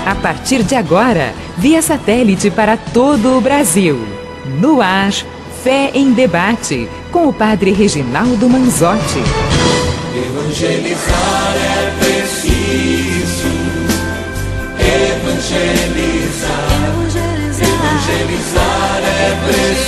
A partir de agora, via satélite para todo o Brasil. No ar, Fé em Debate, com o Padre Reginaldo Manzotti. Evangelizar é preciso. Evangelizar. Evangelizar é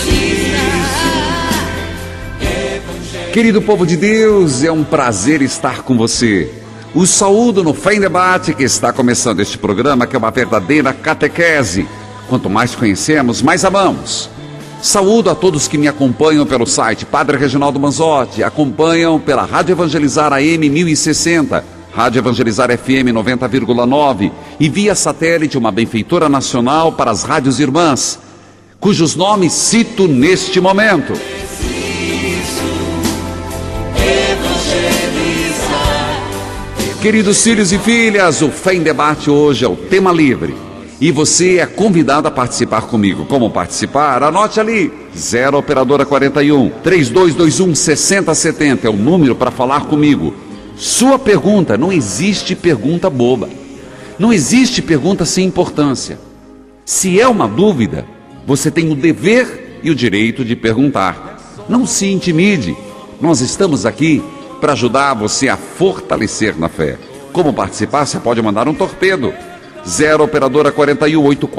preciso. Querido povo de Deus, é um prazer estar com você. O saúdo no Fé em Debate, que está começando este programa, que é uma verdadeira catequese. Quanto mais conhecemos, mais amamos. Saúdo a todos que me acompanham pelo site Padre Reginaldo Manzotti, acompanham pela Rádio Evangelizar AM 1060, Rádio Evangelizar FM 90,9 e via satélite uma benfeitora nacional para as rádios irmãs, cujos nomes cito neste momento. Queridos filhos e filhas, o Fé em Debate hoje é o tema livre. E você é convidado a participar comigo. Como participar? Anote ali, 0 operadora 41 3221 6070 é o número para falar comigo. Sua pergunta, não existe pergunta boba. Não existe pergunta sem importância. Se é uma dúvida, você tem o dever e o direito de perguntar. Não se intimide. Nós estamos aqui para ajudar você a fortalecer na fé. Como participar? Você pode mandar um torpedo. 0 operadora 41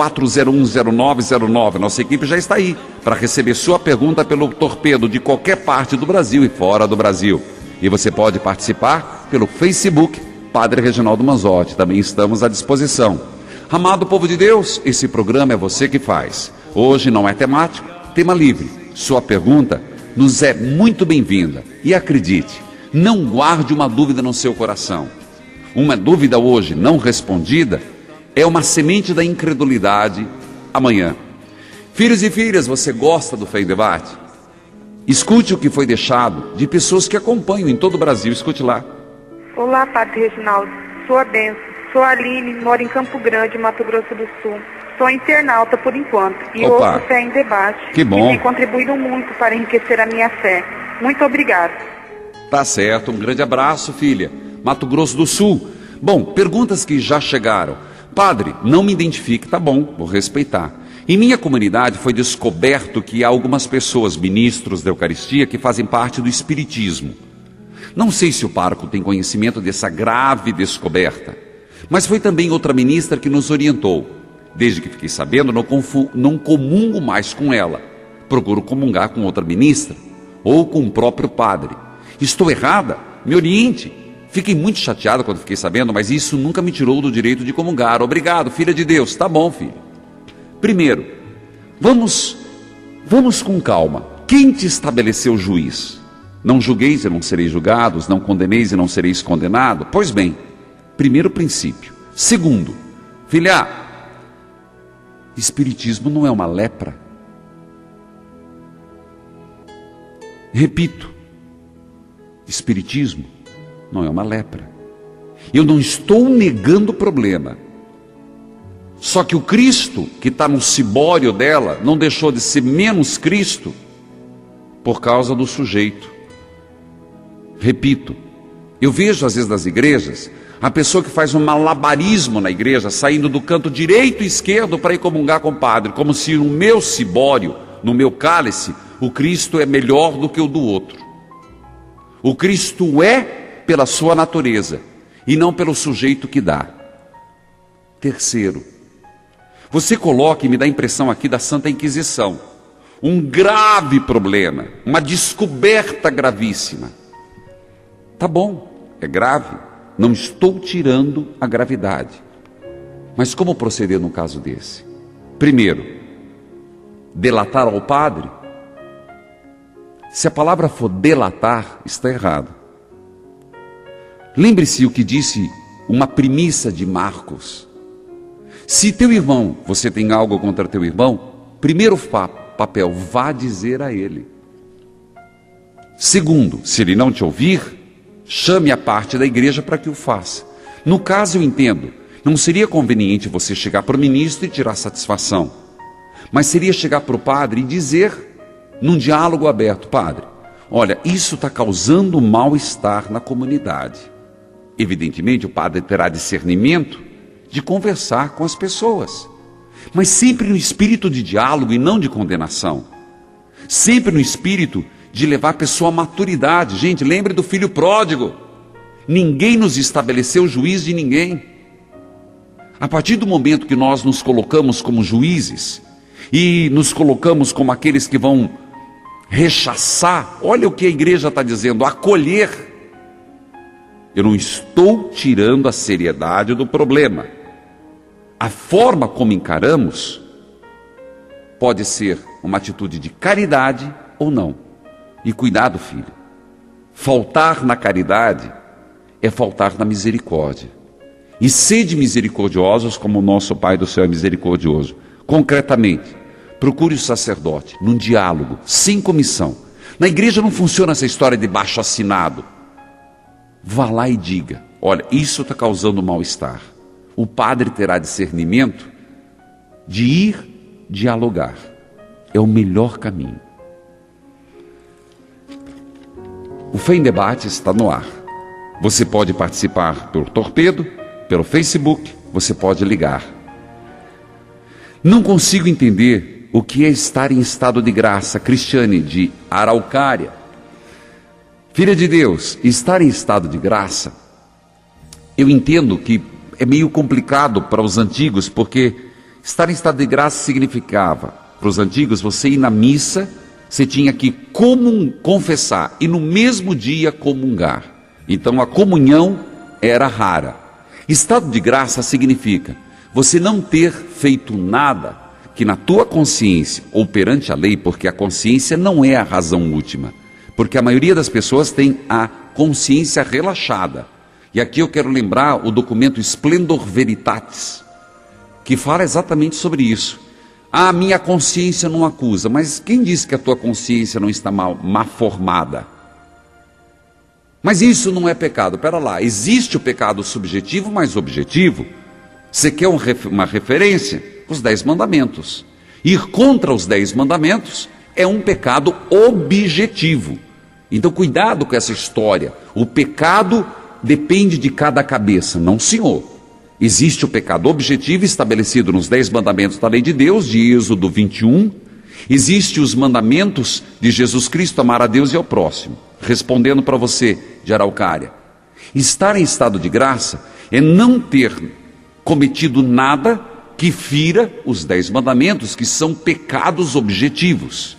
84010909. Nossa equipe já está aí para receber sua pergunta pelo torpedo de qualquer parte do Brasil e fora do Brasil. E você pode participar pelo Facebook Padre Reginaldo Manzotti. Também estamos à disposição. Amado povo de Deus, esse programa é você que faz. Hoje não é temático, tema livre. Sua pergunta nos é muito bem-vinda. E acredite, não guarde uma dúvida no seu coração. Uma dúvida hoje não respondida é uma semente da incredulidade amanhã. Filhos e filhas, você gosta do Fé em Debate? Escute o que foi deixado de pessoas que acompanham em todo o Brasil. Escute lá. Olá, Padre Reginaldo. Sou a Benção. Sou a Aline, moro em Campo Grande, Mato Grosso do Sul. Sou internauta por enquanto e ouço o Fé em Debate. Que bom. E tem contribuído muito para enriquecer a minha fé. Muito obrigada. Tá certo, um grande abraço, filha. Mato Grosso do Sul. Bom, perguntas que já chegaram. Padre, não me identifique, tá bom, vou respeitar. Em minha comunidade foi descoberto que há algumas pessoas, ministros da Eucaristia, que fazem parte do Espiritismo. Não sei se o pároco tem conhecimento dessa grave descoberta, mas foi também outra ministra que nos orientou. Desde que fiquei sabendo, não comungo mais com ela. Procuro comungar com outra ministra ou com o próprio padre. Estou errada? Me oriente. Fiquei muito chateado quando fiquei sabendo, mas isso nunca me tirou do direito de comungar. Obrigado, filha de Deus. Tá bom, filho. Primeiro, vamos com calma. Quem te estabeleceu juiz? Não julgueis e não sereis julgados, não condeneis e não sereis condenados? Pois bem, primeiro princípio. Segundo, filha, espiritismo não é uma lepra. Repito, espiritismo não é uma lepra. Eu não estou negando o problema. Só que o Cristo que está no cibório dela não deixou de ser menos Cristo por causa do sujeito. Repito, eu vejo às vezes nas igrejas a pessoa que faz um malabarismo na igreja, saindo do canto direito e esquerdo para ir comungar com o padre, como se no meu cibório, no meu cálice, o Cristo é melhor do que o do outro. O Cristo é pela sua natureza e não pelo sujeito que dá. Terceiro, você coloca e me dá a impressão aqui da Santa Inquisição, um grave problema, uma descoberta gravíssima. Tá bom, é grave, não estou tirando a gravidade, mas como proceder num caso desse? Primeiro, delatar ao padre? Se a palavra for delatar, está errado. Lembre-se o que disse uma premissa de Marcos. Se teu irmão, você tem algo contra teu irmão, primeiro papel, vá dizer a ele. Segundo, se ele não te ouvir, chame a parte da igreja para que o faça. No caso, eu entendo, não seria conveniente você chegar para o ministro e tirar satisfação, mas seria chegar para o padre e dizer, num diálogo aberto: padre, olha, isso está causando mal-estar na comunidade. Evidentemente, o padre terá discernimento de conversar com as pessoas, mas sempre no espírito de diálogo e não de condenação. Sempre no espírito de levar a pessoa à maturidade. Gente, lembre do filho pródigo. Ninguém nos estabeleceu juiz de ninguém. A partir do momento que nós nos colocamos como juízes e nos colocamos como aqueles que vão rechaçar, olha o que a igreja está dizendo, acolher. Eu não estou tirando a seriedade do problema. A forma como encaramos pode ser uma atitude de caridade ou não. E cuidado, filho. Faltar na caridade é faltar na misericórdia. E sede misericordiosos como o nosso Pai do Céu é misericordioso. Concretamente, procure o sacerdote num diálogo, sem comissão. Na igreja não funciona essa história de baixo assinado. Vá lá e diga, olha, isso está causando mal-estar. O padre terá discernimento de ir dialogar. É o melhor caminho. O Fé em Debate está no ar. Você pode participar pelo Torpedo, pelo Facebook, você pode ligar. Não consigo entender o que é estar em estado de graça. Cristiane, de Araucária. Filha de Deus, estar em estado de graça, eu entendo que é meio complicado para os antigos, porque estar em estado de graça significava, para os antigos, você ir na missa, você tinha que confessar e no mesmo dia comungar. Então a comunhão era rara. Estado de graça significa você não ter feito nada que na tua consciência ou perante a lei, porque a consciência não é a razão última, porque a maioria das pessoas tem a consciência relaxada. E aqui eu quero lembrar o documento Splendor Veritatis, que fala exatamente sobre isso. Ah, minha consciência não acusa, mas quem disse que a tua consciência não está mal formada? Mas isso não é pecado. Pera lá, existe o pecado subjetivo, mas objetivo. Você quer uma referência? Os 10 mandamentos. Ir contra os 10 mandamentos é um pecado objetivo. Então cuidado com essa história. O pecado depende de cada cabeça. Não, senhor. Existe o pecado objetivo estabelecido nos 10 mandamentos da lei de Deus, de Êxodo 21. Existem os mandamentos de Jesus Cristo, amar a Deus e ao próximo. Respondendo para você, de Araucária, estar em estado de graça é não ter cometido nada que fira os 10 mandamentos, que são pecados objetivos.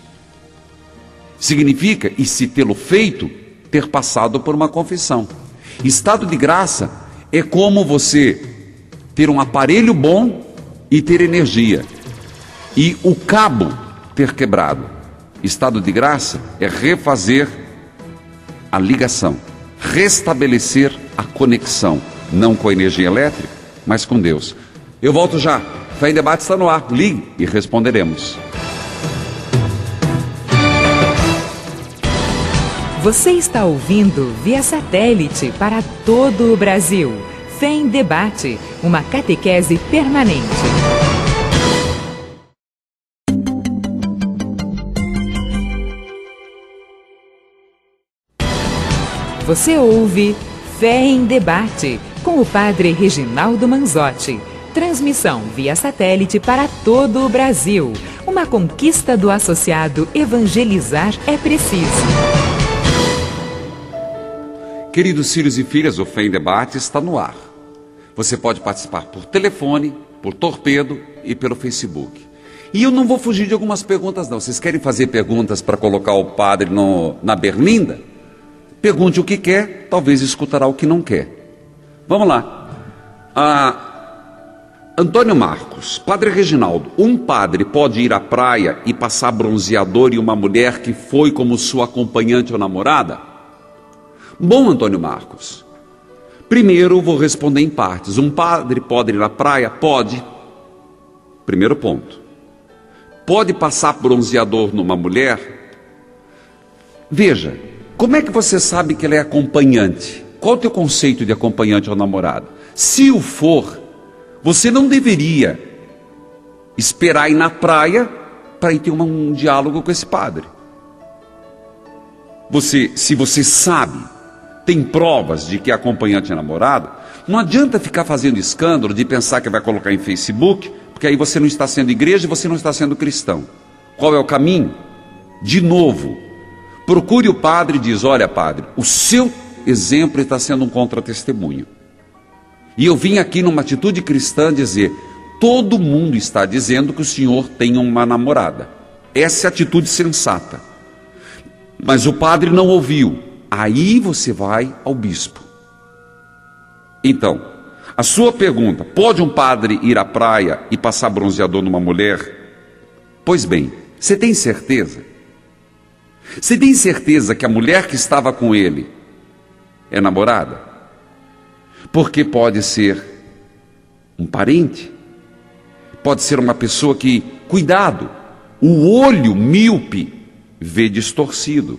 Significa, e se tê-lo feito, ter passado por uma confissão. Estado de graça é como você ter um aparelho bom e ter energia, e o cabo ter quebrado. Estado de graça é refazer a ligação, restabelecer a conexão, não com a energia elétrica, mas com Deus. Eu volto já. Fé em Debate está no ar. Ligue e responderemos. Você está ouvindo via satélite para todo o Brasil. Fé em Debate, uma catequese permanente. Você ouve Fé em Debate, com o Padre Reginaldo Manzotti. Transmissão via satélite para todo o Brasil. Uma conquista do associado Evangelizar é Preciso. Queridos filhos e filhas, o Fé em Debate está no ar. Você pode participar por telefone, por Torpedo e pelo Facebook. E eu não vou fugir de algumas perguntas não. Vocês querem fazer perguntas para colocar o padre na berlinda? Pergunte o que quer, talvez escutará o que não quer. Vamos lá. Antônio Marcos, Padre Reginaldo, um padre pode ir à praia e passar bronzeador em uma mulher que foi como sua acompanhante ou namorada? Bom, Antônio Marcos, primeiro vou responder em partes. Um padre pode ir à praia? Pode. Primeiro ponto. Pode passar bronzeador numa mulher? Veja, como é que você sabe que ela é acompanhante? Qual o teu conceito de acompanhante ou namorada? Se o for, você não deveria esperar ir na praia para ir ter um diálogo com esse padre. Se você sabe, tem provas de que é acompanhante e namorada, Não adianta ficar fazendo escândalo de pensar que vai colocar em Facebook, porque aí você não está sendo igreja e você não está sendo cristão. Qual é o caminho? De novo, procure o padre e diz: olha, padre, o seu exemplo está sendo um contra-testemunho. E eu vim aqui numa atitude cristã dizer: todo mundo está dizendo que o senhor tem uma namorada. Essa é a atitude sensata. Mas o padre não ouviu. Aí você vai ao bispo. Então, a sua pergunta: pode um padre ir à praia e passar bronzeador numa mulher? Pois bem, você tem certeza? Você tem certeza que a mulher que estava com ele é namorada? Porque pode ser um parente, pode ser uma pessoa que, cuidado, o olho míope vê distorcido,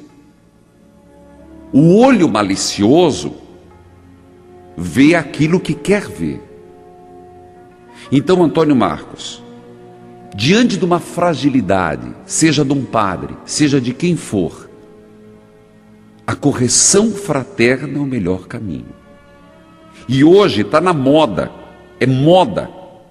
o olho malicioso vê aquilo que quer ver. Então, Antônio Marcos, diante de uma fragilidade, seja de um padre, seja de quem for, a correção fraterna é o melhor caminho. E hoje está na moda, é moda,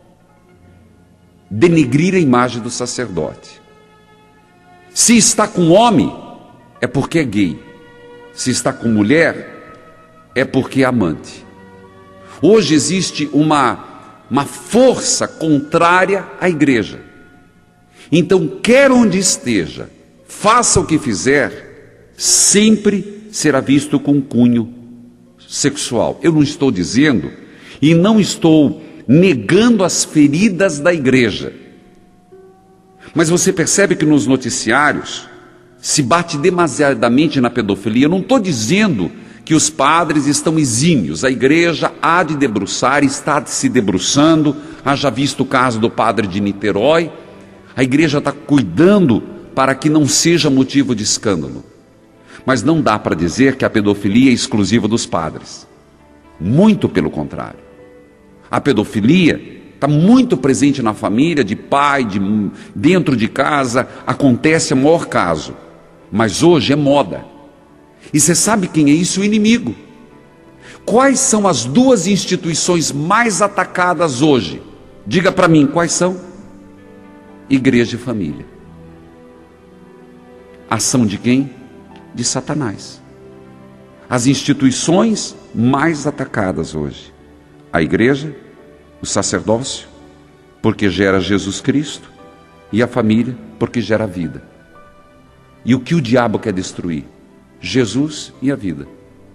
denegrir a imagem do sacerdote. Se está com homem, é porque é gay. Se está com mulher, é porque é amante. Hoje existe uma força contrária à igreja. Então, quer onde esteja, faça o que fizer, sempre será visto com cunho sexual. Eu não estou dizendo e não estou negando as feridas da igreja. Mas você percebe que nos noticiários se bate demasiadamente na pedofilia. Eu não estou dizendo que os padres estão exímios. A igreja há de debruçar, está se debruçando. Haja visto o caso do padre de Niterói. A igreja está cuidando para que não seja motivo de escândalo. Mas não dá para dizer que a pedofilia é exclusiva dos padres. Muito pelo contrário. A pedofilia está muito presente na família, de pai, dentro de casa. Acontece o maior caso. Mas hoje é moda. E você sabe quem é isso? O inimigo. Quais são as duas instituições mais atacadas hoje? Diga para mim, quais são? Igreja e família. Ação de quem? De Satanás. As instituições mais atacadas hoje: a igreja, o sacerdócio, porque gera Jesus Cristo, e a família, porque gera vida. E o que o diabo quer destruir? Jesus e a vida.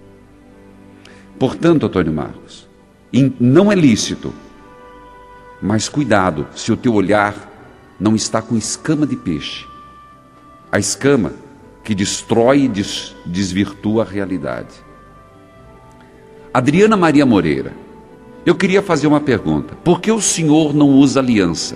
Portanto, Antônio Marcos, não é lícito, mas cuidado se o teu olhar não está com escama de peixe. A escama que destrói e desvirtua a realidade. Adriana Maria Moreira, eu queria fazer uma pergunta: por que o senhor não usa aliança?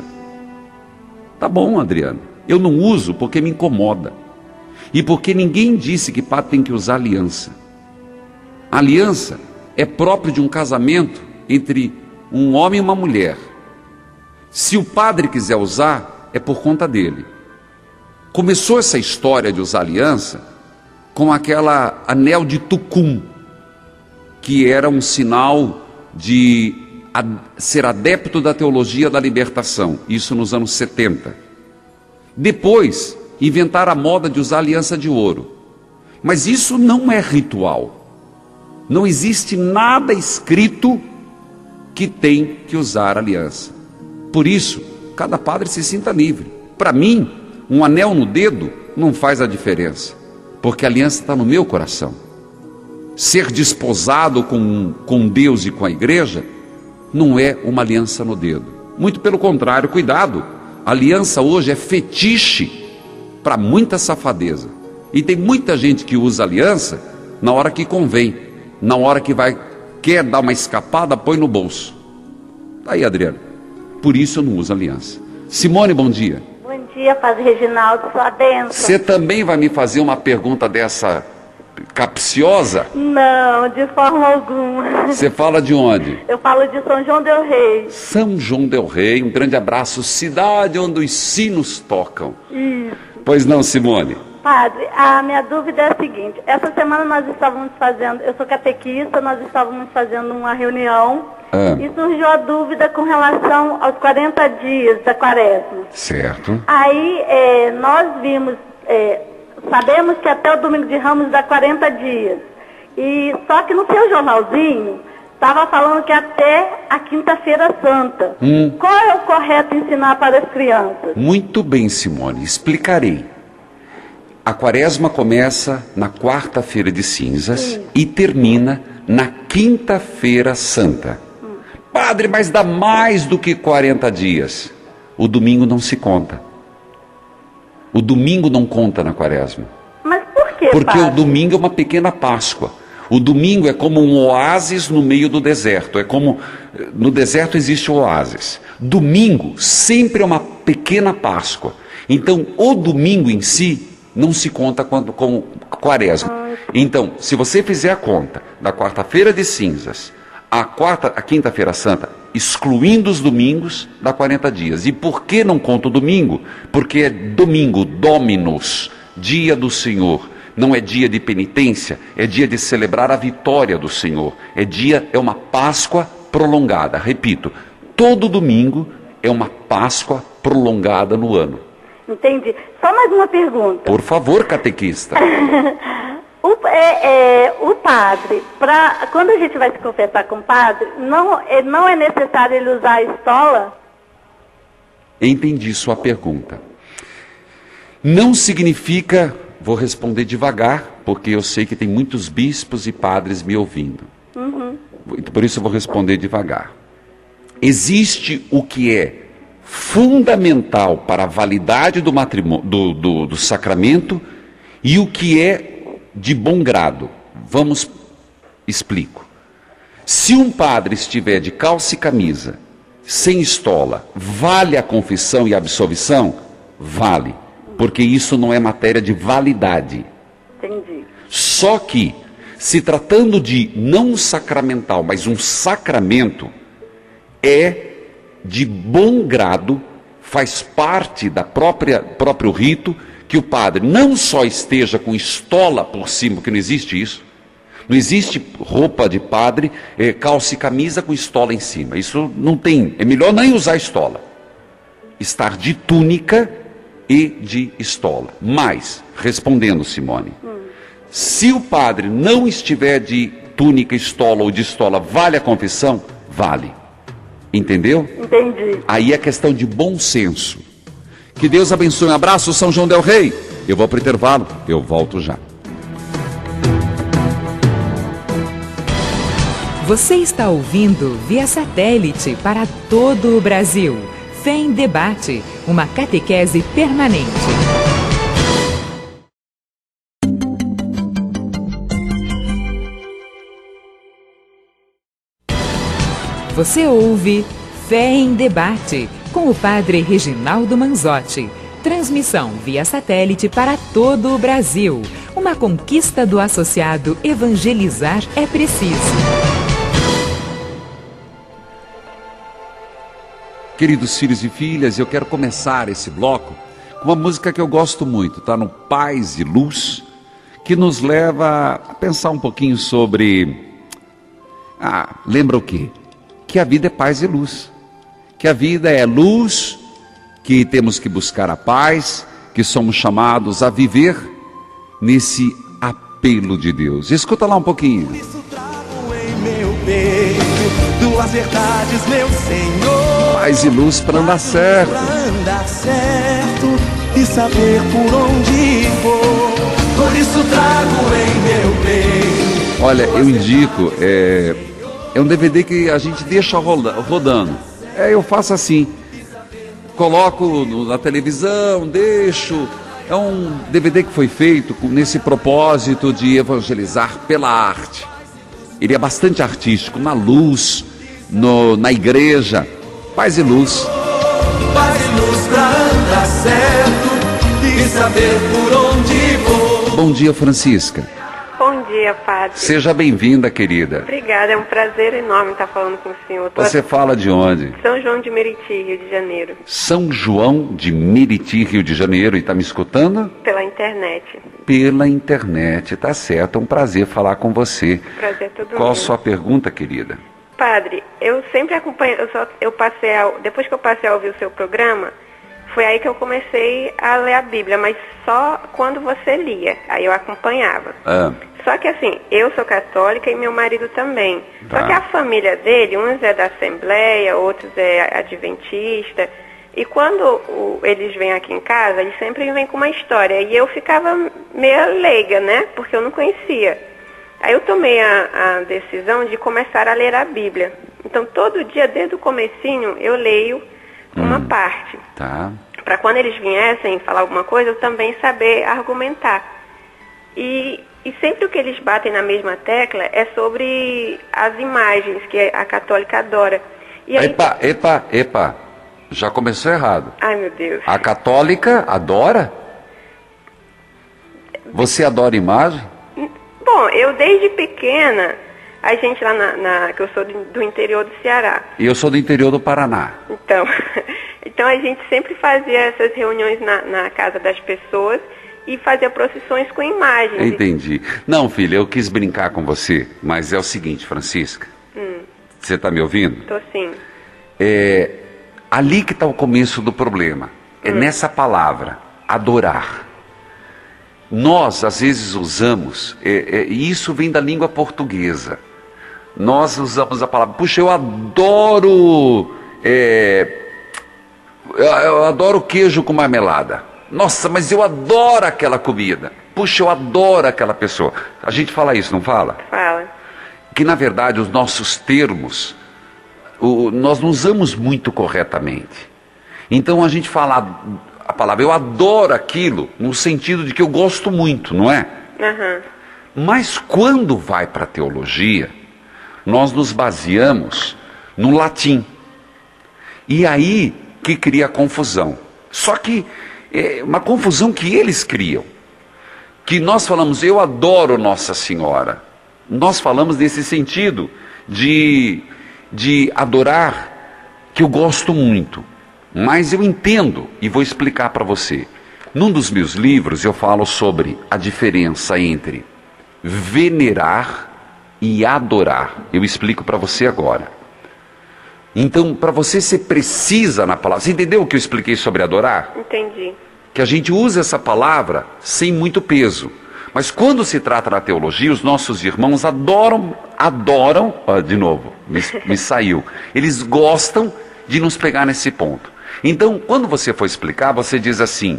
Tá bom, Adriana, eu não uso porque me incomoda. E porque ninguém disse que padre tem que usar aliança. A aliança é próprio de um casamento entre um homem e uma mulher. Se o padre quiser usar, é por conta dele. Começou essa história de usar aliança com aquela anel de Tucum, que era um sinal de ser adepto da teologia da libertação, isso nos anos 70. Depois, inventaram a moda de usar aliança de ouro. Mas isso não é ritual. Não existe nada escrito que tem que usar aliança. Por isso, cada padre se sinta livre. Para mim, um anel no dedo não faz a diferença, porque a aliança está no meu coração. Ser desposado com Deus e com a igreja não é uma aliança no dedo. Muito pelo contrário, cuidado. A aliança hoje é fetiche para muita safadeza. E tem muita gente que usa aliança na hora que convém, na hora que quer dar uma escapada, põe no bolso. Tá aí, Adriana. Por isso eu não uso aliança. Simone, bom dia. Bom dia, Padre Reginaldo, sua bênção. Você também vai me fazer uma pergunta dessa capciosa? Não, de forma alguma. Você fala de onde? Eu falo de São João del Rei. São João del Rei, um grande abraço, cidade onde os sinos tocam. Isso. Pois não, Simone? Padre, a minha dúvida é a seguinte. Essa semana nós estávamos fazendo, eu sou catequista, nós estávamos fazendo uma reunião e surgiu a dúvida com relação aos 40 dias da quaresma. Certo. Aí nós vimos, sabemos que até o domingo de Ramos dá 40 dias. E só que no seu jornalzinho estava falando que até a quinta-feira santa. Qual é o correto ensinar para as crianças? Muito bem, Simone, explicarei. A quaresma começa na quarta-feira de cinzas e termina na quinta-feira santa. Padre, mas dá mais do que 40 dias. O domingo não se conta. O domingo não conta na quaresma. Mas por quê, Porque padre? o domingo é uma pequena Páscoa. O domingo é como um oásis no meio do deserto. É como no deserto existe o oásis. Domingo sempre é uma pequena Páscoa. Então, o domingo em si não se conta com quaresma. Então, se você fizer a conta da quarta-feira de cinzas a quinta-feira santa, excluindo os domingos, dá 40 dias. E por que não conta o domingo? Porque é domingo, Dominus, dia do Senhor. Não é dia de penitência, é dia de celebrar a vitória do Senhor. É uma Páscoa prolongada. Repito, todo domingo é uma Páscoa prolongada no ano. Entendi. Só mais uma pergunta. Por favor, catequista. O padre, quando a gente vai se confessar com o padre, não é necessário ele usar a estola? Entendi sua pergunta. Não significa, vou responder devagar, porque eu sei que tem muitos bispos e padres me ouvindo. Por isso eu vou responder devagar. Existe o que é fundamental para a validade do matrimônio, do sacramento, e o que é de bom grado. Explico. Se um padre estiver de calça e camisa, sem estola, vale a confissão e a absolvição? Vale, porque isso não é matéria de validade. Entendi. Só que, se tratando de não um sacramental, mas um sacramento, é de bom grado, faz parte da próprio rito, que o padre não só esteja com estola por cima, porque não existe isso. Não existe roupa de padre, calça e camisa com estola em cima. Isso não tem, é melhor nem usar estola. Estar de túnica e de estola. Mas, respondendo, Simone, se o padre não estiver de túnica, estola ou de estola, vale a confissão? Vale. Entendeu? Entendi. Aí é questão de bom senso. Que Deus abençoe. Um abraço, São João del Rei. Eu vou para o intervalo, eu volto já. Você está ouvindo via satélite para todo o Brasil. Fé em Debate, uma catequese permanente. Você ouve Fé em Debate, com o Padre Reginaldo Manzotti. Transmissão via satélite para todo o Brasil. Uma conquista do associado Evangelizar é Preciso. Queridos filhos e filhas, eu quero começar esse bloco com uma música que eu gosto muito, tá no Paz e Luz, que nos leva a pensar um pouquinho sobre... lembra o quê? Que a vida é paz e luz. Que a vida é luz, que temos que buscar a paz, que somos chamados a viver nesse apelo de Deus. Escuta lá um pouquinho. Por isso trago em meu peito duas verdades, meu Senhor. Paz e luz para andar certo. Para andar certo e saber por onde vou. Por isso trago em meu peito. Olha, eu indico, é um DVD que a gente deixa rodando. Eu faço assim, coloco na televisão, deixo. É um DVD que foi feito nesse propósito de evangelizar pela arte. Ele é bastante artístico, na luz, na igreja. Paz e luz. Paz e luz pra andar certo e saber por onde vou. Bom dia, Francisca. Bom dia. dia, padre. Seja bem-vinda, querida. Obrigada, é um prazer enorme estar falando com o senhor. Você fala de onde? São João de Meriti, Rio de Janeiro. São João de Meriti, Rio de Janeiro. E está me escutando? Pela internet. Pela internet, tá certo. É um prazer falar com você. Prazer todo Qual a mundo. sua pergunta, querida? Padre, eu sempre acompanho, depois que eu passei a ouvir o seu programa, foi aí que eu comecei a ler a Bíblia, mas só quando você lia, aí eu acompanhava. Só que assim, eu sou católica e meu marido também. Tá. Só que a família dele, uns é da Assembleia, outros é adventista, e quando eles vêm aqui em casa, eles sempre vêm com uma história, e eu ficava meio leiga, né, porque eu não conhecia. Aí eu tomei a decisão de começar a ler a Bíblia. Então, todo dia, desde o comecinho, eu leio uma parte. Tá. Para quando eles viessem falar alguma coisa, eu também saber argumentar. E sempre o que eles batem na mesma tecla é sobre as imagens que a católica adora. E aí... Epa. Já começou errado. Ai, meu Deus. A católica adora? Você adora imagem? Bom, eu desde pequena, a gente lá que eu sou do interior do Ceará. E eu sou do interior do Paraná. Então a gente sempre fazia essas reuniões na casa das pessoas e fazia procissões com imagens. Entendi. Não, filha, eu quis brincar com você, mas é o seguinte, Francisca. Você está me ouvindo? Tô sim. É ali que está o começo do problema. É nessa palavra, adorar. Nós, às vezes, usamos, e isso vem da língua portuguesa. Nós usamos a palavra, puxa, eu adoro queijo com marmelada. Nossa, mas eu adoro aquela comida. Puxa, eu adoro aquela pessoa. A gente fala isso, não fala? Fala. Que, na verdade, os nossos termos, nós não usamos muito corretamente. Então, a gente fala a palavra, eu adoro aquilo, no sentido de que eu gosto muito, não é? Mas quando vai para a teologia, nós nos baseamos no latim. E aí que cria confusão. Só que é uma confusão que eles criam. Que nós falamos, eu adoro Nossa Senhora. Nós falamos nesse sentido de adorar, que eu gosto muito. Mas eu entendo e vou explicar para você. Num dos meus livros eu falo sobre a diferença entre venerar e adorar. Eu explico para você agora. Então, para você precisa na palavra. Você entendeu o que eu expliquei sobre adorar? Entendi. Que a gente usa essa palavra sem muito peso. Mas quando se trata da teologia, os nossos irmãos adoram, de novo, me saiu. Eles gostam de nos pegar nesse ponto. Então, quando você for explicar, você diz assim,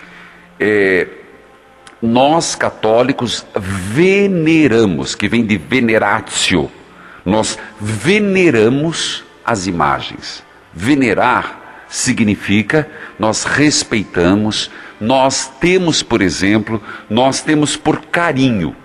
nós católicos veneramos, que vem de veneratio, nós veneramos as imagens. Venerar significa nós respeitamos, nós temos, por exemplo, nós temos por carinho.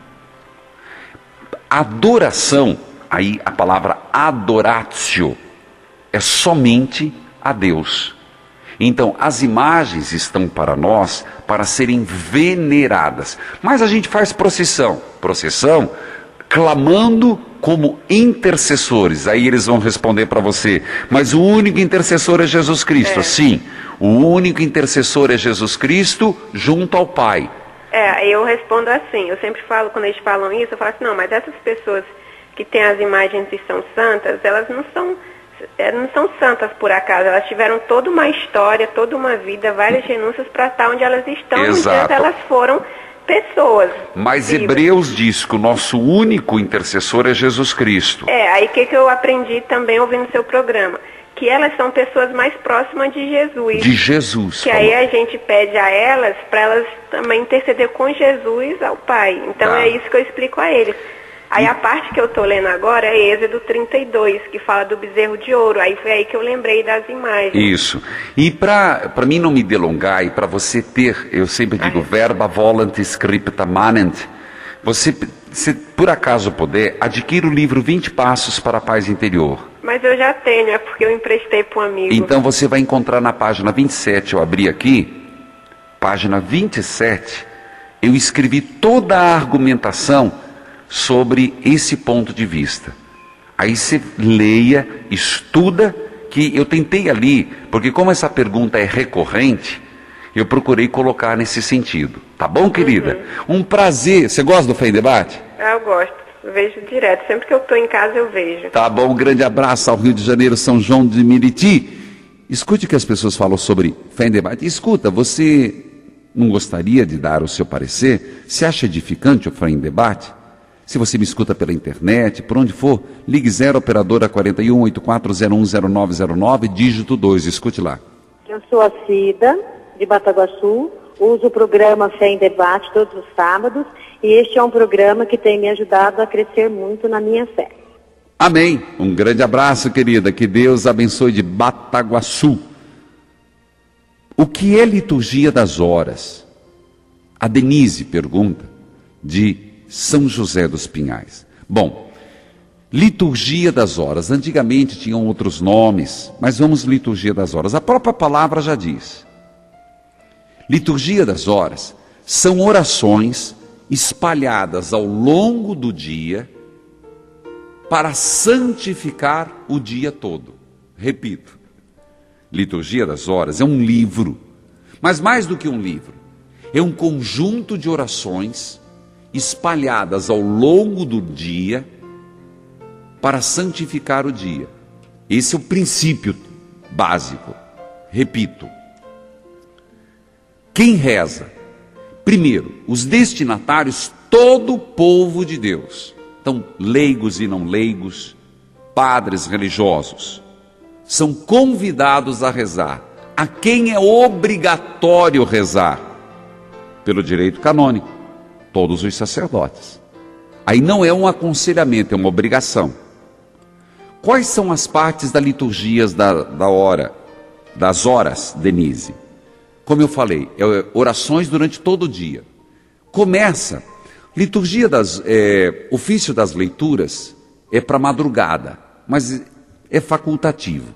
Adoração, aí a palavra adoratio, é somente a Deus. Então, as imagens estão para nós para serem veneradas. Mas a gente faz procissão, clamando como intercessores. Aí eles vão responder para você, mas o único intercessor é Jesus Cristo. Sim, o único intercessor é Jesus Cristo junto ao Pai. Eu respondo assim, eu sempre falo, quando eles falam isso, eu falo assim, não, mas essas pessoas que têm as imagens e são santas, elas não são santas por acaso, elas tiveram toda uma história, toda uma vida, várias renúncias para estar onde elas estão. Exato. No dia elas foram pessoas. Mas vivas. Hebreus diz que o nosso único intercessor é Jesus Cristo. Aí que eu aprendi também ouvindo seu programa, que elas são pessoas mais próximas de Jesus. De Jesus. Que aí a gente pede a elas, para elas também interceder com Jesus ao Pai. Então é isso que eu explico a eles. Aí a parte que eu estou lendo agora é Êxodo 32, que fala do bezerro de ouro. Aí foi aí que eu lembrei das imagens. Isso. E para mim não me delongar, e para você ter, eu sempre digo, verba volant scripta manent, você, se por acaso puder, adquira o livro 20 Passos para a Paz Interior. Mas eu já tenho, é porque eu emprestei para um amigo. Então você vai encontrar na página 27, eu abri aqui, página 27, eu escrevi toda a argumentação sobre esse ponto de vista. Aí você leia, estuda, que eu tentei ali, porque como essa pergunta é recorrente, eu procurei colocar nesse sentido. Tá bom, querida? Um prazer. Você gosta do Fé em Debate? Eu gosto. Eu vejo direto. Sempre que eu estou em casa, eu vejo. Tá bom, um grande abraço ao Rio de Janeiro, São João de Meriti. Escute o que as pessoas falam sobre Fé em Debate. Escuta, você não gostaria de dar o seu parecer? Você acha edificante o Fé em Debate? Se você me escuta pela internet, por onde for, ligue 0 operadora 41 84010909, dígito 2, escute lá. Eu sou a Cida, de Bataguaçu, uso o programa Fé em Debate todos os sábados, e este é um programa que tem me ajudado a crescer muito na minha fé. Amém. Um grande abraço, querida, que Deus abençoe de Bataguaçu. O que é liturgia das horas? A Denise pergunta, de São José dos Pinhais. Bom, liturgia das horas. Antigamente tinham outros nomes, mas vamos liturgia das horas. A própria palavra já diz. Liturgia das horas são orações espalhadas ao longo do dia para santificar o dia todo. Repito, liturgia das horas é um livro, mas mais do que um livro, é um conjunto de orações espalhadas ao longo do dia para santificar o dia. Esse é o princípio básico. Repito, quem reza? Primeiro, os destinatários, todo o povo de Deus. Então, leigos e não leigos, padres religiosos, são convidados a rezar. A quem é obrigatório rezar? Pelo direito canônico, todos os sacerdotes. Aí não é um aconselhamento, é uma obrigação. Quais são as partes da liturgia das horas, Denise? Como eu falei, orações durante todo o dia. Começa, ofício das leituras é para madrugada, mas é facultativo.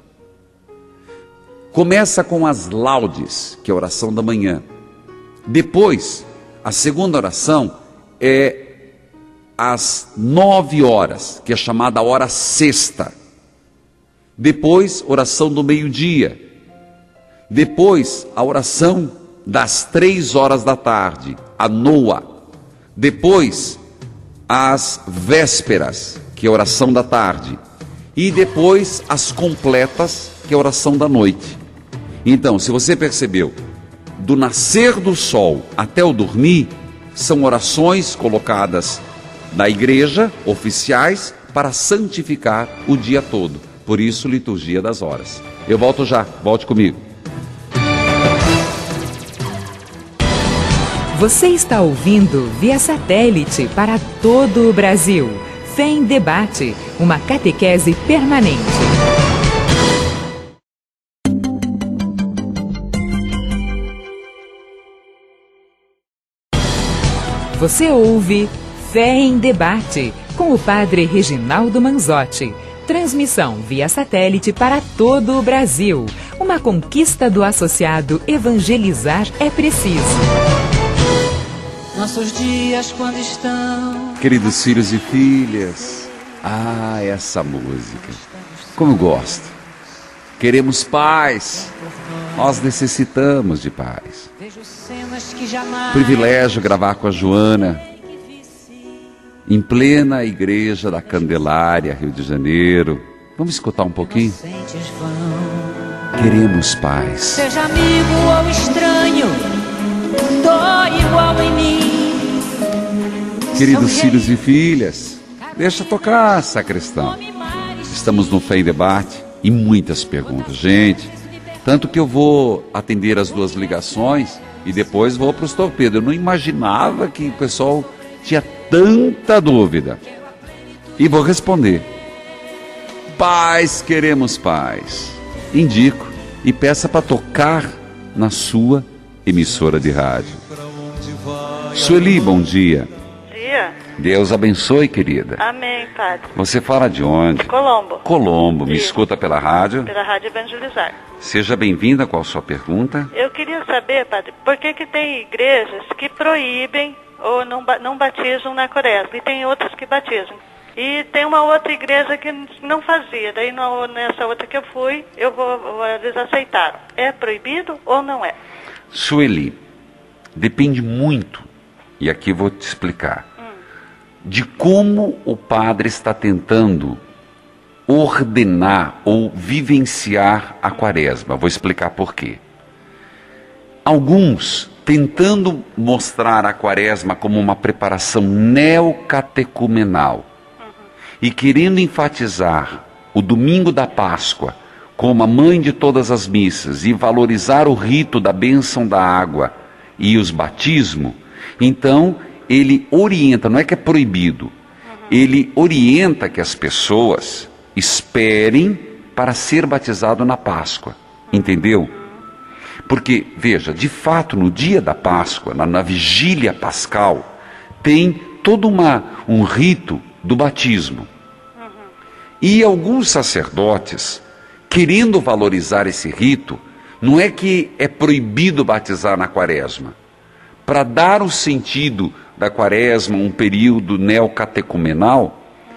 Começa com as laudes, que é a oração da manhã. Depois, a segunda oração é às 9 horas, que é chamada hora sexta. Depois, oração do meio-dia. Depois, a oração das 3 horas da tarde, a noa. Depois, as vésperas, que é a oração da tarde. E depois, as completas, que é a oração da noite. Então, se você percebeu, do nascer do sol até o dormir, são orações colocadas na igreja, oficiais, para santificar o dia todo. Por isso, liturgia das horas. Eu volto já, volte comigo. Você está ouvindo via satélite para todo o Brasil. Fé em Debate, uma catequese permanente. Você ouve Fé em Debate, com o Padre Reginaldo Manzotti. Transmissão via satélite para todo o Brasil. Uma conquista do associado Evangelizar é Preciso. Nossos dias quando estão... Queridos filhos e filhas, essa música, como eu gosto. Queremos paz, nós necessitamos de paz. Privilégio gravar com a Joana, em plena igreja da Candelária, Rio de Janeiro. Vamos escutar um pouquinho? Queremos paz. Seja amigo ou estranho, dói igual em mim. Queridos filhos e filhas, deixa tocar, sacristão. Estamos no Fé em Debate e muitas perguntas. Gente, tanto que eu vou atender as 2 ligações e depois vou para os torpedos. Eu não imaginava que o pessoal tinha tanta dúvida. E vou responder. Paz, queremos paz. Indico e peça para tocar na sua emissora de rádio. Sueli, bom dia. Deus abençoe, querida. Amém, Padre. Você fala de onde? Colombo. Colombo. Me escuta pela rádio? Pela Rádio Evangelizar. Seja bem-vinda. Qual a sua pergunta? Eu queria saber, Padre, por que tem igrejas que proíbem ou não batizam na quaresma, e tem outras que batizam. E tem uma outra igreja que não fazia, daí nessa outra que eu fui, eles aceitaram. É proibido ou não é? Sueli, depende muito, e aqui vou te explicar, de como o padre está tentando ordenar ou vivenciar a quaresma. Vou explicar por quê. Alguns, tentando mostrar a quaresma como uma preparação neocatecumenal e querendo enfatizar o domingo da Páscoa como a mãe de todas as missas e valorizar o rito da bênção da água e os batismos, então ele orienta, não é que é proibido, ele orienta que as pessoas esperem para ser batizado na Páscoa, entendeu? Porque, veja, de fato, no dia da Páscoa, na vigília pascal, tem todo um rito do batismo. E alguns sacerdotes, querendo valorizar esse rito, não é que é proibido batizar na quaresma. Para dar o sentido da quaresma, um período neocatecumenal,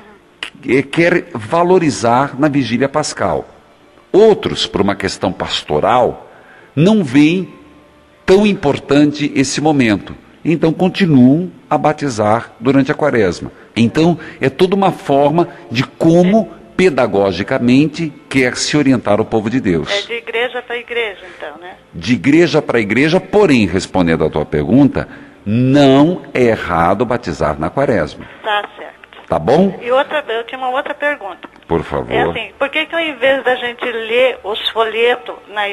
quer valorizar na vigília pascal. Outros, por uma questão pastoral, não veem tão importante esse momento. Então continuam a batizar durante a quaresma. Então é toda uma forma de como pedagogicamente quer se orientar o povo de Deus. É de igreja para igreja, então, né? De igreja para igreja, porém, respondendo à tua pergunta, não é errado batizar na quaresma. Tá certo. Tá bom? E eu tinha uma outra pergunta. Por favor. É assim, por que ao invés da gente ler os folhetos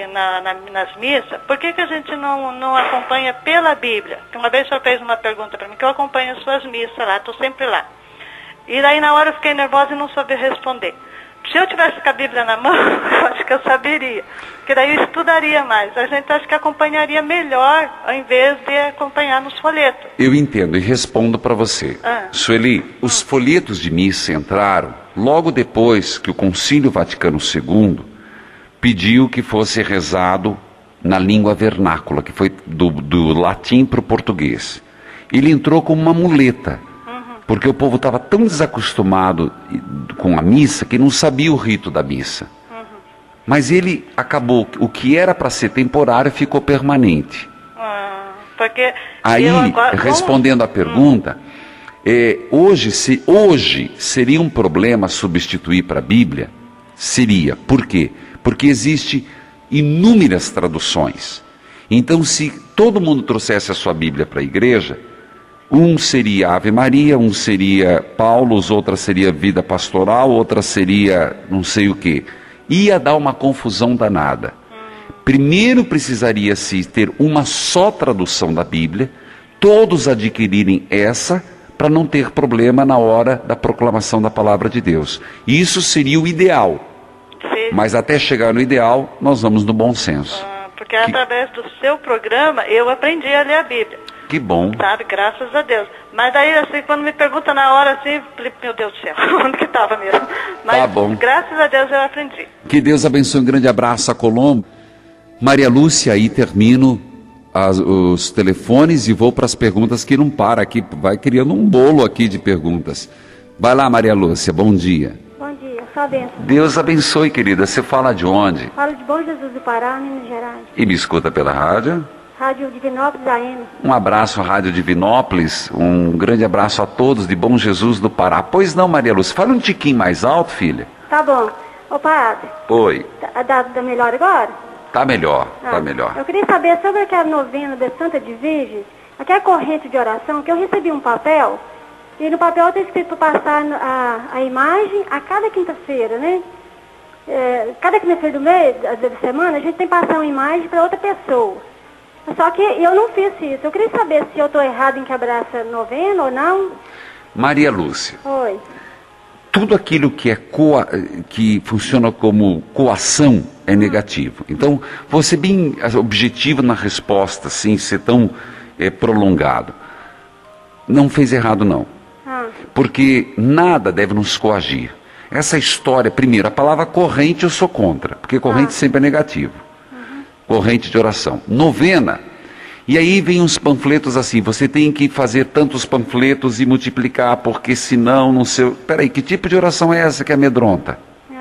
nas missas, por que a gente não acompanha pela Bíblia? Uma vez o senhor fez uma pergunta para mim, que eu acompanho as suas missas lá, estou sempre lá. E daí na hora eu fiquei nervosa e não soube responder. Se eu tivesse com a Bíblia na mão, eu acho que eu saberia. Porque daí eu estudaria mais. A gente acha que acompanharia melhor, ao invés de acompanhar nos folhetos. Eu entendo e respondo para você. Sueli, os folhetos de missa entraram logo depois que o Concílio Vaticano II pediu que fosse rezado na língua vernácula, que foi do latim para o português. Ele entrou como uma muleta. Porque o povo estava tão desacostumado com a missa que não sabia o rito da missa. Mas ele acabou, o que era para ser temporário ficou permanente. Porque aí, respondendo à pergunta, hoje seria um problema substituir para a Bíblia? Seria. Por quê? Porque existe inúmeras traduções. Então, se todo mundo trouxesse a sua Bíblia para a igreja, um seria Ave Maria, um seria Paulo, outra seria Vida Pastoral, outra seria não sei o quê. Ia dar uma confusão danada. Primeiro precisaria-se ter uma só tradução da Bíblia, todos adquirirem essa, para não ter problema na hora da proclamação da palavra de Deus. Isso seria o ideal. Sim. Mas até chegar no ideal, nós vamos no bom senso. Porque através do seu programa, eu aprendi a ler a Bíblia. Que bom. Sabe, graças a Deus. Mas daí, assim, quando me pergunta na hora, assim, meu Deus do céu, onde que estava mesmo? Mas, tá bom. Graças a Deus eu aprendi. Que Deus abençoe, um grande abraço a Colombo. Maria Lúcia, aí termino os telefones e vou para as perguntas que não para aqui, vai criando um bolo aqui de perguntas. Vai lá, Maria Lúcia, bom dia. Bom dia, só benção. Deus abençoe, querida. Você fala de onde? Falo de Bom Jesus do Pará, Minas Gerais. E me escuta pela rádio? Rádio Divinópolis AM. Um abraço, Rádio Divinópolis, um grande abraço a todos de Bom Jesus do Pará. Pois não, Maria Lúcia, fala um tiquinho mais alto, filha. Tá bom. Ô padre. Oi. Tá melhor agora? Tá melhor, tá melhor. Eu queria saber sobre aquela novena da Santa de Virgem, aquela corrente de oração, que eu recebi um papel, e no papel está escrito para passar a imagem a cada quinta-feira, né? Cada quinta-feira do mês, da semana, a gente tem que passar uma imagem para outra pessoa. Só que eu não fiz isso. Eu queria saber se eu estou errado em quebrar essa novena ou não. Maria Lúcia. Oi. Tudo aquilo que que funciona como coação é negativo. Então, vou ser bem objetivo na resposta, sem ser tão prolongado. Não fez errado, não. Porque nada deve nos coagir. Essa história, primeiro, a palavra corrente eu sou contra, porque corrente sempre é negativo. Corrente de oração. Novena. E aí vem uns panfletos assim, você tem que fazer tantos panfletos e multiplicar, porque senão não sei... Peraí, que tipo de oração é essa que amedronta?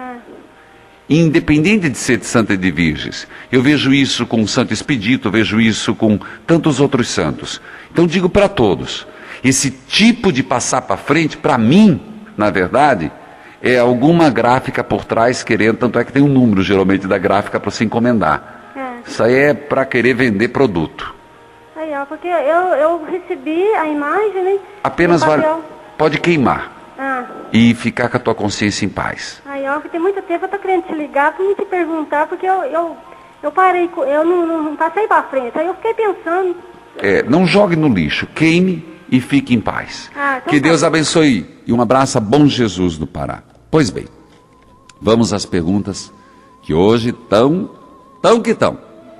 Independente de ser de Santa de Virgens, eu vejo isso com o Santo Expedito, eu vejo isso com tantos outros santos. Então digo para todos, esse tipo de passar para frente, para mim, na verdade, é alguma gráfica por trás querendo, tanto é que tem um número geralmente da gráfica para se encomendar. Isso aí é para querer vender produto. Aí, ó, porque eu recebi a imagem, né? Apenas pode queimar. E ficar com a tua consciência em paz. Aí, ó, tem muito tempo, eu tô querendo te ligar para me te perguntar, porque eu parei, eu não passei para frente, aí eu fiquei pensando. Não jogue no lixo, queime e fique em paz. Então que Deus abençoe. E um abraço a Bom Jesus do Pará. Pois bem, vamos às perguntas que hoje tão que tão.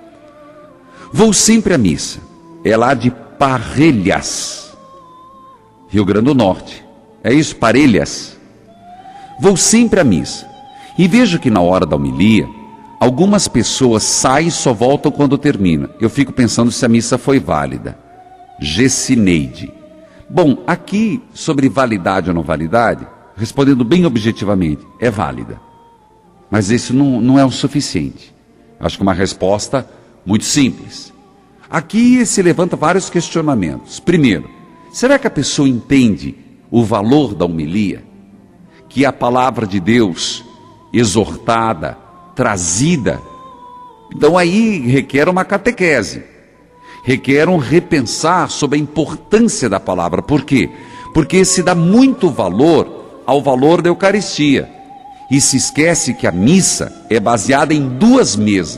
Vou sempre à missa. É lá de Parelhas, Rio Grande do Norte. É isso, Parelhas? Vou sempre à missa. E vejo que na hora da homilia, algumas pessoas saem e só voltam quando termina. Eu fico pensando se a missa foi válida. Gessineide. Bom, aqui, sobre validade ou não validade, respondendo bem objetivamente, é válida. Mas isso não é o suficiente. Acho que uma resposta muito simples. Aqui se levanta vários questionamentos. Primeiro, será que a pessoa entende o valor da homilia? Que a palavra de Deus, exortada, trazida, então aí requer uma catequese, requer um repensar sobre a importância da palavra. Por quê? Porque se dá muito valor ao valor da Eucaristia, e se esquece que a missa é baseada em duas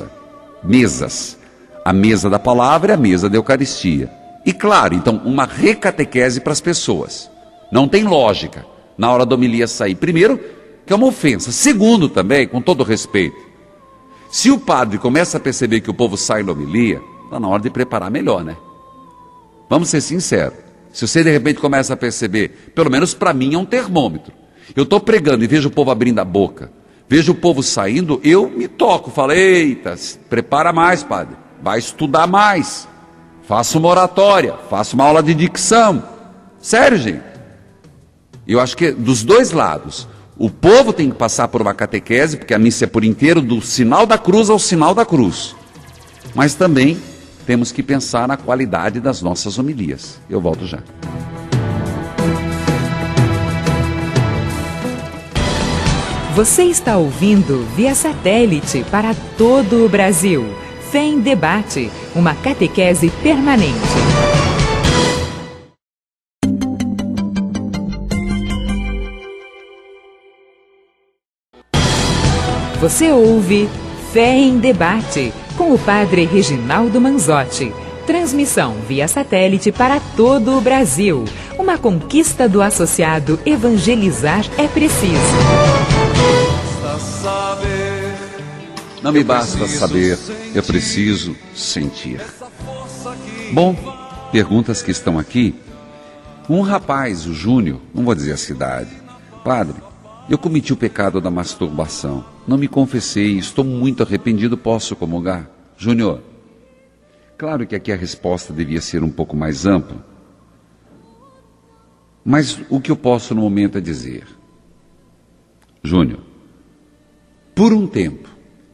mesas, a mesa da palavra e a mesa da Eucaristia. E claro, então, uma recatequese para as pessoas. Não tem lógica na hora da homilia sair. Primeiro, que é uma ofensa. Segundo, também, com todo respeito, se o padre começa a perceber que o povo sai da homilia, está na hora de preparar melhor, né? Vamos ser sinceros. Se você de repente começa a perceber, pelo menos para mim é um termômetro. Eu estou pregando e vejo o povo abrindo a boca, vejo o povo saindo, eu me toco, falo, eita, prepara mais, padre, vai estudar mais, faça uma oratória, faça uma aula de dicção. Sério, gente. Eu acho que dos dois lados, o povo tem que passar por uma catequese, porque a missa é por inteiro, do sinal da cruz ao sinal da cruz. Mas também temos que pensar na qualidade das nossas homilias. Eu volto já. Você está ouvindo via satélite para todo o Brasil. Fé em Debate, uma catequese permanente. Você ouve Fé em Debate, com o Padre Reginaldo Manzotti. Transmissão via satélite para todo o Brasil. Uma conquista do associado Evangelizar é Preciso. Não me basta saber, eu preciso sentir. Bom, perguntas que estão aqui. Um rapaz, o Júnior, não vou dizer a cidade. Padre, eu cometi o pecado da masturbação. Não me confessei, estou muito arrependido, posso comungar? Júnior, claro que aqui a resposta devia ser um pouco mais ampla. Mas o que eu posso no momento é dizer, Júnior, por um tempo,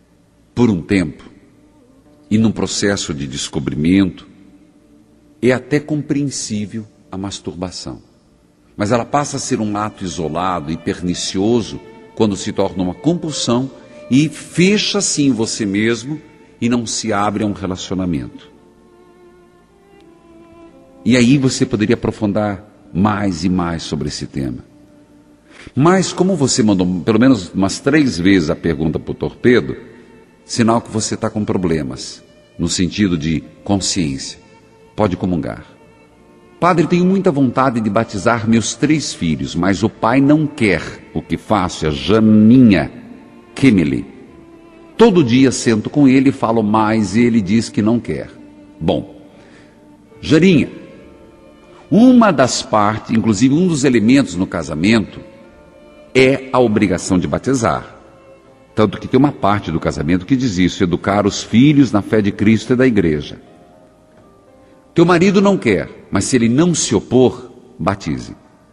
e num processo de descobrimento, é até compreensível a masturbação. Mas ela passa a ser um ato isolado e pernicioso quando se torna uma compulsão e fecha-se em você mesmo e não se abre a um relacionamento. E aí você poderia aprofundar mais e mais sobre esse tema. Mas como você mandou pelo menos umas 3 vezes a pergunta para o torpedo, sinal que você está com problemas, no sentido de consciência. Pode comungar. Padre, tenho muita vontade de batizar meus 3 filhos, mas o pai não quer. O que faço? A Janinha Kemely. Todo dia sento com ele e falo mais e ele diz que não quer. Bom, Janinha, uma das partes, inclusive um dos elementos no casamento, é a obrigação de batizar. Tanto que tem uma parte do casamento que diz isso, educar os filhos na fé de Cristo e da igreja. Teu marido não quer, mas se ele não se opor, batize.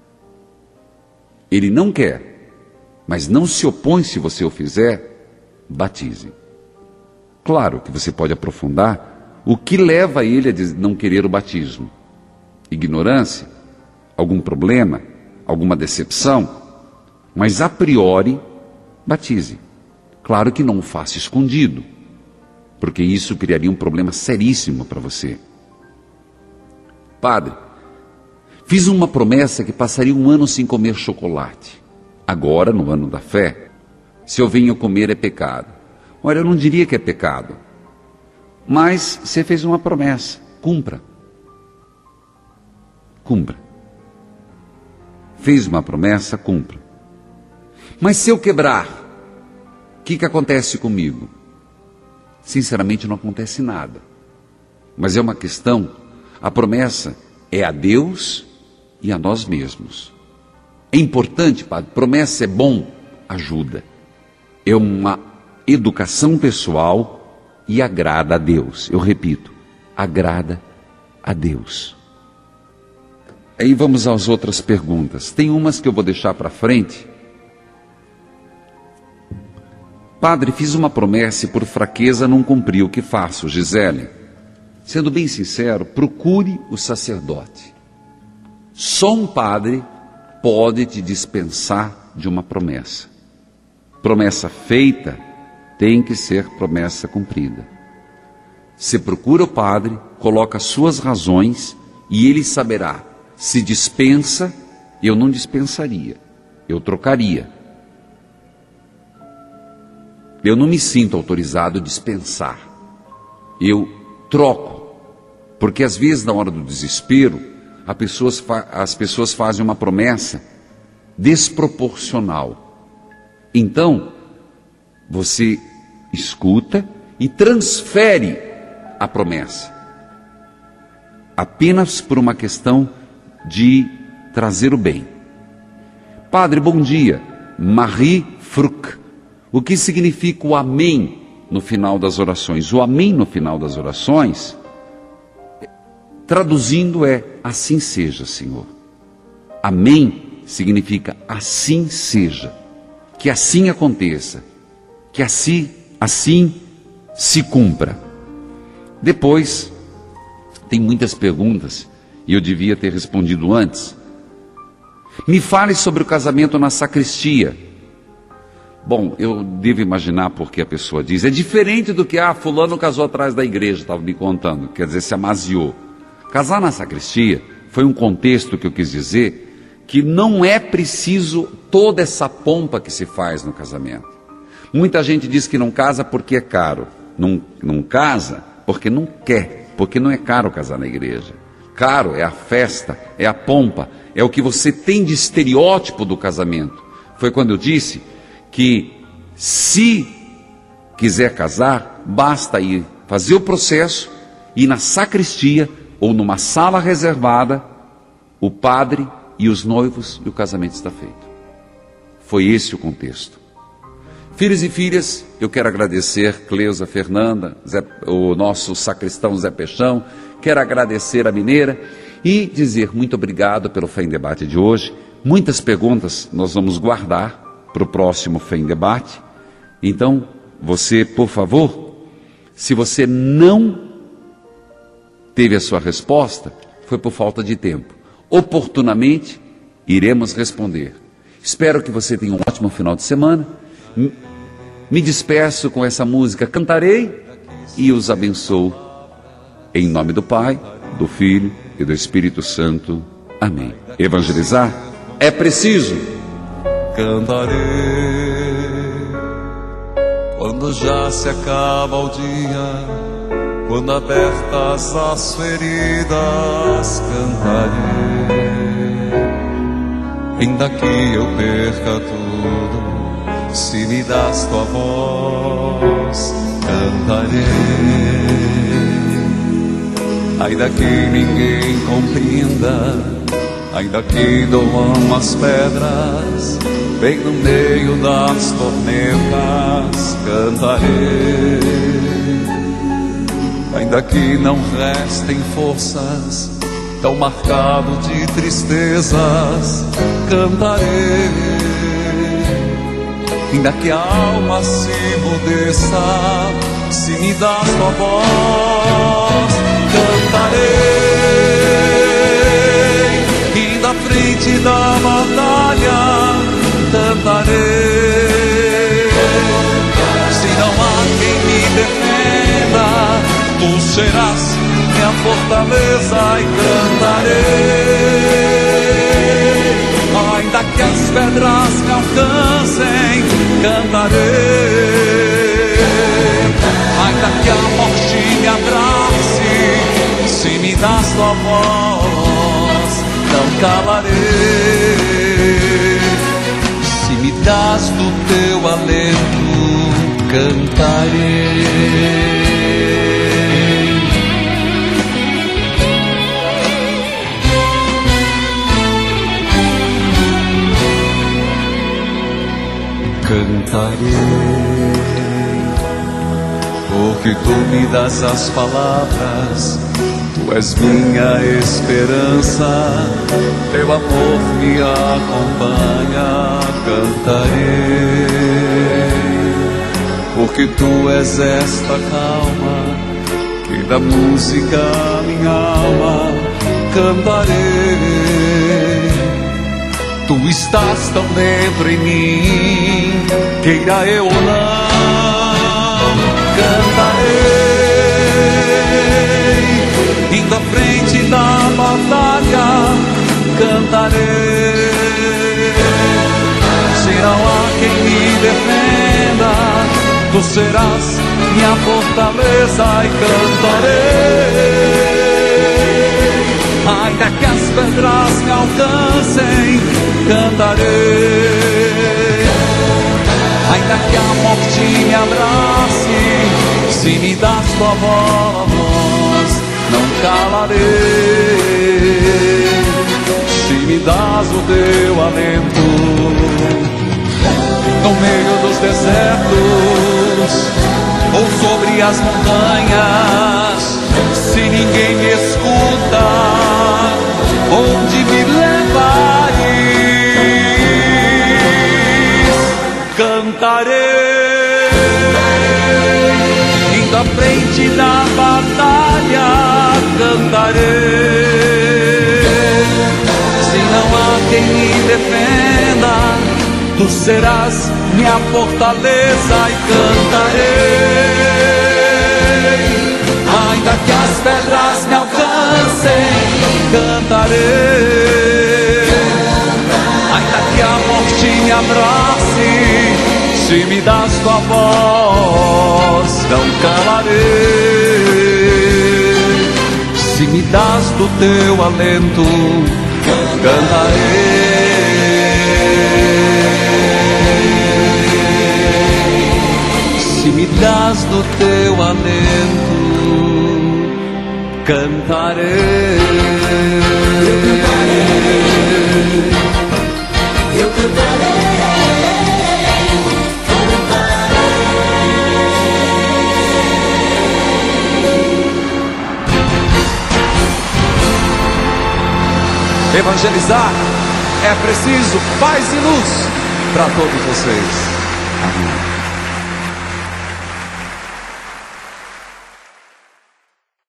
Ele não quer, mas não se opõe se você o fizer, batize. Claro que você pode aprofundar o que leva ele a não querer o batismo. Ignorância, algum problema, alguma decepção, mas a priori, batize. Claro que não o faça escondido, porque isso criaria um problema seríssimo para você. Padre, fiz uma promessa que passaria 1 ano sem comer chocolate. Agora, no ano da fé, se eu venho comer é pecado. Olha, eu não diria que é pecado, mas você fez uma promessa, cumpra. Cumpra. Fez uma promessa, cumpra. Mas se eu quebrar, o que acontece comigo? Sinceramente, não acontece nada. Mas é uma questão, a promessa é a Deus e a nós mesmos. É importante, padre, promessa é bom, ajuda. É uma educação pessoal e agrada a Deus. Eu repito, agrada a Deus. Aí vamos às outras perguntas. Tem umas que eu vou deixar para frente. Padre, fiz uma promessa e por fraqueza não cumpri. O que faço, Gisele? Sendo bem sincero, procure o sacerdote. Só um padre pode te dispensar de uma promessa. Promessa feita tem que ser promessa cumprida. Você procura o padre, coloca suas razões e ele saberá. Se dispensa, eu não dispensaria, eu trocaria. Eu não me sinto autorizado a dispensar, eu troco, porque às vezes na hora do desespero, as pessoas fazem uma promessa desproporcional. Então, você escuta e transfere a promessa, apenas por uma questão de trazer o bem. Padre, bom dia. Marie Fruc. O que significa o amém no final das orações? O amém no final das orações, traduzindo, é assim seja, Senhor. Amém significa assim seja, que assim aconteça, que assim se cumpra. Depois, tem muitas perguntas e eu devia ter respondido antes. Me fale sobre o casamento na sacristia. Bom, eu devo imaginar porque a pessoa diz, é diferente do que, fulano casou atrás da igreja, estava me contando, quer dizer, se amaziou. Casar na sacristia foi um contexto que eu quis dizer, que não é preciso toda essa pompa que se faz no casamento. Muita gente diz que não casa porque é caro, não casa porque não quer, porque não é caro casar na igreja. Caro é a festa, é a pompa, é o que você tem de estereótipo do casamento. Foi quando eu disse que se quiser casar, basta ir fazer o processo, ir na sacristia ou numa sala reservada, o padre e os noivos, e o casamento está feito. Foi esse o contexto. Filhos e filhas, eu quero agradecer Cleusa, Fernanda, o nosso sacristão Zé Peixão, quero agradecer a Mineira e dizer muito obrigado pelo Fé em Debate de hoje. Muitas perguntas nós vamos guardar para o próximo Fé em Debate. Então, você, por favor, se você não teve a sua resposta, foi por falta de tempo. Oportunamente, iremos responder. Espero que você tenha um ótimo final de semana. Me despeço com essa música, cantarei e os abençoo. Em nome do Pai, do Filho e do Espírito Santo. Amém. Evangelizar é preciso. Cantarei quando já se acaba o dia, quando abertas as feridas, cantarei. Ainda que eu perca tudo, se me das tua voz, cantarei. Ainda que ninguém compreenda, ainda que doam as pedras, bem no meio das tormentas, cantarei. ainda que não restem forças, tão marcado de tristezas, cantarei. Ainda que a alma se mudeça, se me das tua voz, cantarei. E da frente da batalha, cantarei. Se não há quem me defenda, tu serás minha fortaleza e cantarei. Ainda que as pedras me alcancem, cantarei. Ainda que a morte me abrace, se me das tua voz, não calarei. Se me das do teu alento, cantarei. Cantarei, porque tu me das as palavras, tu és minha esperança, teu amor me acompanha. Cantarei, porque tu és esta calma que dá música à minha alma. Cantarei, tu estás tão dentro em mim, queira eu ou não, cantarei. Indo à frente da batalha, cantarei. Se não há quem me defenda, tu serás minha fortaleza e cantarei. Ainda que as pedras me alcancem, cantarei. Ainda que a morte me abrace, se me das tua voz, não calarei. Se me das o teu alento, no meio dos desertos ou sobre as montanhas, se ninguém me escuta, onde me levares, cantarei. Indo à frente da batalha, cantarei. Se não há quem me defenda, tu serás minha fortaleza e cantarei. Ainda que as pedras me alcancem, cantarei. Ainda que a morte me abrace, se me das tua voz, não calarei. Se me das do teu alento, cantarei. Se me das do teu alento, cantarei. Eu cantarei. Evangelizar é preciso paz e luz para todos vocês. Amém.